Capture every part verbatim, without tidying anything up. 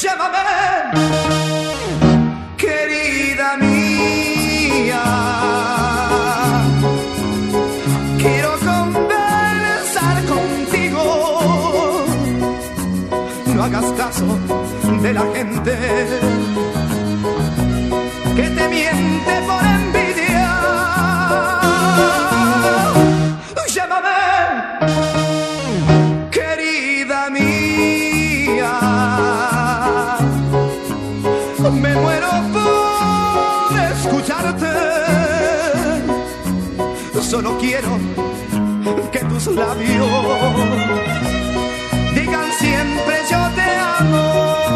Llámame, querida mía. Quiero conversar contigo. No hagas caso de la gente que te miente por envidia. Llámame, querida mía. Me muero por escucharte. Solo quiero que tus labios digan siempre yo te amo.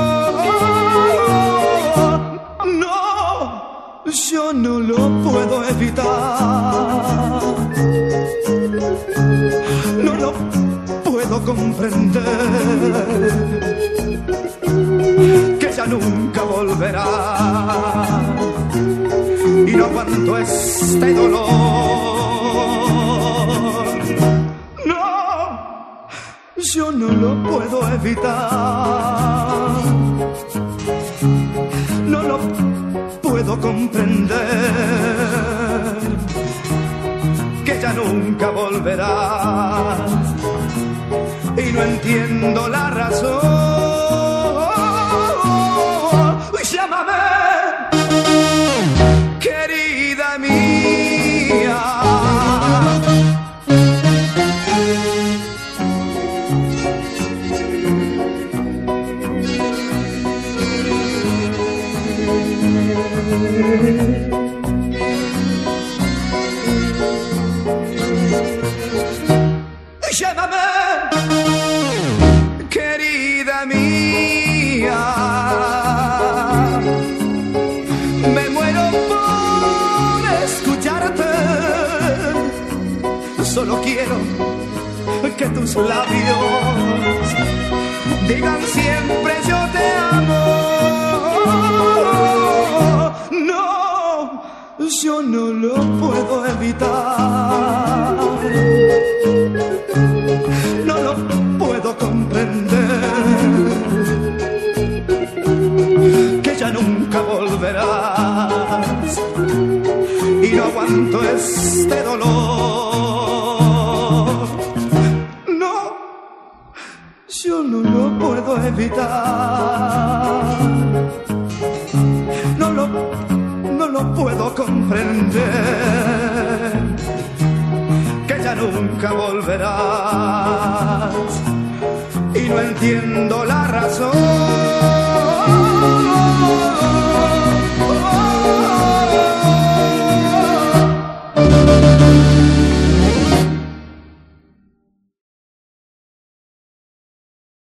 No, yo no lo puedo evitar. No lo puedo comprender. Que ya nunca volverá. Y no aguanto este dolor. No, yo no lo puedo evitar. No lo puedo comprender. Que ya nunca volverá. Y no entiendo la razón. Llámame, querida mía. Llámame, querida mía. Me muero por escucharte. Solo quiero que tus labios digan siempre yo te amo. No, yo no lo puedo evitar. No lo puedo comprender. Que ya nunca volverás. Y no aguanto este dolor. No, yo no lo puedo evitar. No lo, no lo puedo comprender. Que ya nunca volverás. Y no entiendo la razón.